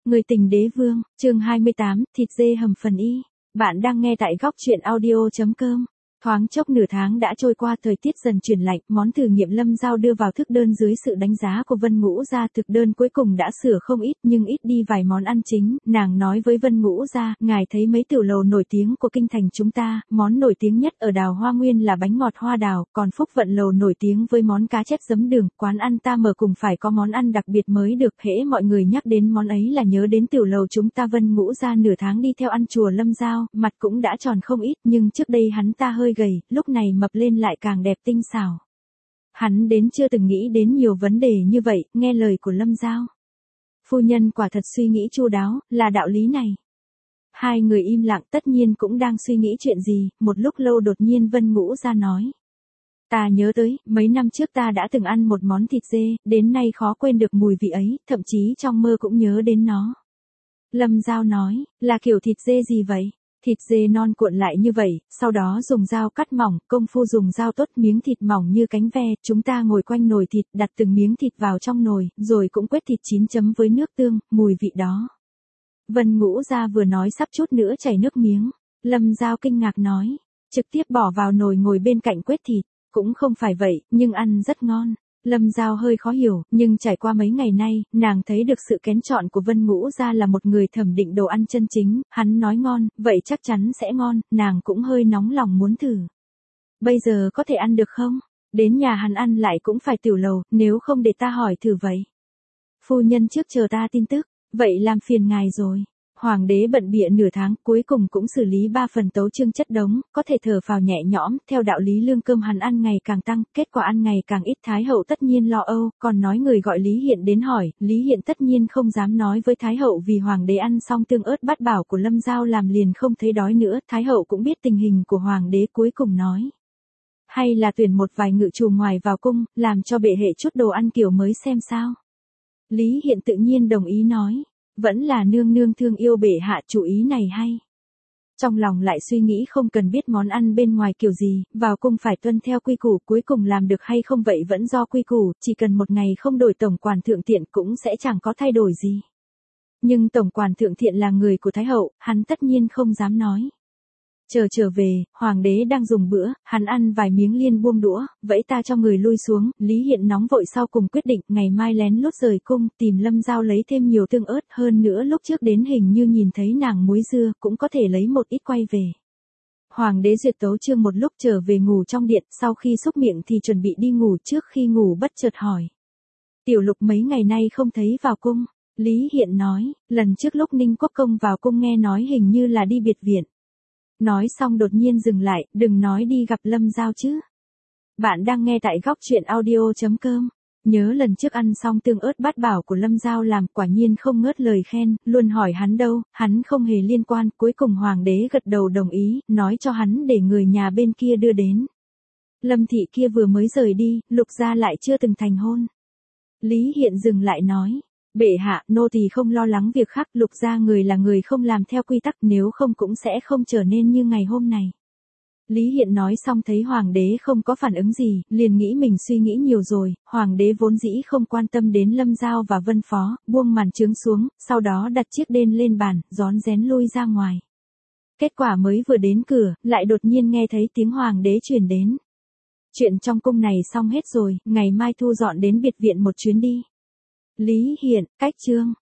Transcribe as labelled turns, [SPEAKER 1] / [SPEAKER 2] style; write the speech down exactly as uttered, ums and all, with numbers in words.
[SPEAKER 1] Người tình đế vương, chương hai mươi tám, thịt dê hầm phần y. Bạn đang nghe tại góc truyện audio.com. Thoáng chốc nửa tháng đã trôi qua, thời tiết dần chuyển lạnh, món thử nghiệm Lâm Giao đưa vào thức đơn dưới sự đánh giá của Vân Ngũ Gia. Thực đơn cuối cùng đã sửa không ít nhưng ít đi vài món ăn chính. Nàng nói với Vân Ngũ Gia, ngài thấy mấy tiểu lầu nổi tiếng của kinh thành chúng ta, món nổi tiếng nhất ở Đào Hoa Nguyên là bánh ngọt hoa đào, còn Phúc Vận lầu nổi tiếng với món cá chép giấm đường. Quán ăn ta mở cùng phải có món ăn đặc biệt mới được, hễ mọi người nhắc đến món ấy là nhớ đến tiểu lầu chúng ta. Vân Ngũ Gia nửa tháng đi theo ăn chùa Lâm Giao, mặt cũng đã tròn không ít, nhưng trước đây hắn ta hơi gầy, lúc này mập lên lại càng đẹp tinh xảo. Hắn đến chưa từng nghĩ đến nhiều vấn đề như vậy, nghe lời của Lâm Giao. Phu nhân quả thật suy nghĩ chu đáo, là đạo lý này. Hai người im lặng, tất nhiên cũng đang suy nghĩ chuyện gì, một lúc lâu đột nhiên Vân Ngũ Gia nói. Ta nhớ tới, mấy năm trước ta đã từng ăn một món thịt dê, đến nay khó quên được mùi vị ấy, thậm chí trong mơ cũng nhớ đến nó. Lâm Giao nói, là kiểu thịt dê gì vậy? Thịt dê non cuộn lại như vậy, sau đó dùng dao cắt mỏng, công phu dùng dao tốt, miếng thịt mỏng như cánh ve, chúng ta ngồi quanh nồi thịt, đặt từng miếng thịt vào trong nồi, rồi cũng quết thịt chín chấm với nước tương, mùi vị đó. Vân Ngũ Gia vừa nói sắp chút nữa chảy nước miếng. Lâm Giao kinh ngạc nói, trực tiếp bỏ vào nồi ngồi bên cạnh quết thịt, cũng không phải vậy, nhưng ăn rất ngon. Lâm Giao hơi khó hiểu, nhưng trải qua mấy ngày nay, nàng thấy được sự kén chọn của Vân Ngũ Gia là một người thẩm định đồ ăn chân chính, hắn nói ngon, vậy chắc chắn sẽ ngon, nàng cũng hơi nóng lòng muốn thử. Bây giờ có thể ăn được không? Đến nhà hắn ăn lại cũng phải tiểu lầu, nếu không để ta hỏi thử vậy. Phu nhân trước chờ ta tin tức, vậy làm phiền ngài rồi. Hoàng đế bận bịa nửa tháng, cuối cùng cũng xử lý ba phần tấu chương chất đống, có thể thở phào nhẹ nhõm. Theo đạo lý lương cơm hắn ăn ngày càng tăng, kết quả ăn ngày càng ít. Thái hậu tất nhiên lo âu, còn nói người gọi Lý Hiện đến hỏi, Lý Hiện tất nhiên không dám nói với Thái hậu vì hoàng đế ăn xong tương ớt bát bảo của Lâm Giao làm liền không thấy đói nữa. Thái hậu cũng biết tình hình của hoàng đế, cuối cùng nói, hay là tuyển một vài ngự trù ngoài vào cung, làm cho bệ hệ chút đồ ăn kiểu mới xem sao. Lý Hiện tự nhiên đồng ý nói, vẫn là nương nương thương yêu bệ hạ, chủ ý này hay. Trong lòng lại suy nghĩ không cần biết món ăn bên ngoài kiểu gì, vào cung phải tuân theo quy củ, cuối cùng làm được hay không vậy vẫn do quy củ, chỉ cần một ngày không đổi tổng quản thượng tiện cũng sẽ chẳng có thay đổi gì. Nhưng tổng quản thượng thiện là người của Thái hậu, hắn tất nhiên không dám nói. Chờ trở về, hoàng đế đang dùng bữa, hắn ăn vài miếng liền buông đũa, vẫy ta cho người lui xuống. Lý Hiện nóng vội sau cùng quyết định, ngày mai lén lút rời cung, tìm Lâm Giao lấy thêm nhiều tương ớt, hơn nữa lúc trước đến hình như nhìn thấy nàng muối dưa, cũng có thể lấy một ít quay về. Hoàng đế duyệt tấu chương một lúc trở về ngủ trong điện, sau khi xúc miệng thì chuẩn bị đi ngủ, trước khi ngủ bất chợt hỏi. Tiểu Lục mấy ngày nay không thấy vào cung. Lý Hiện nói, lần trước lúc Ninh Quốc công vào cung nghe nói hình như là đi biệt viện. Nói xong đột nhiên dừng lại, đừng nói đi gặp Lâm Giao chứ. Bạn đang nghe tại góc truyện audio.com. Nhớ lần trước ăn xong tương ớt bát bảo của Lâm Giao làm, quả nhiên không ngớt lời khen, luôn hỏi hắn đâu, hắn không hề liên quan, cuối cùng hoàng đế gật đầu đồng ý, nói cho hắn để người nhà bên kia đưa đến. Lâm thị kia vừa mới rời đi, Lục gia lại chưa từng thành hôn. Lý Hiện dừng lại nói, bệ hạ, nô tỳ không lo lắng việc khác, Lục gia người là người không làm theo quy tắc, nếu không cũng sẽ không trở nên như ngày hôm này. Lý Hiện nói xong thấy hoàng đế không có phản ứng gì, liền nghĩ mình suy nghĩ nhiều rồi. Hoàng đế vốn dĩ không quan tâm đến Lâm Giao và Vân Phó, buông màn trướng xuống, sau đó đặt chiếc đên lên bàn, rón rén lui ra ngoài. Kết quả mới vừa đến cửa, lại đột nhiên nghe thấy tiếng hoàng đế truyền đến. Chuyện trong cung này xong hết rồi, ngày mai thu dọn đến biệt viện một chuyến đi. Lý Hiện, cách chương.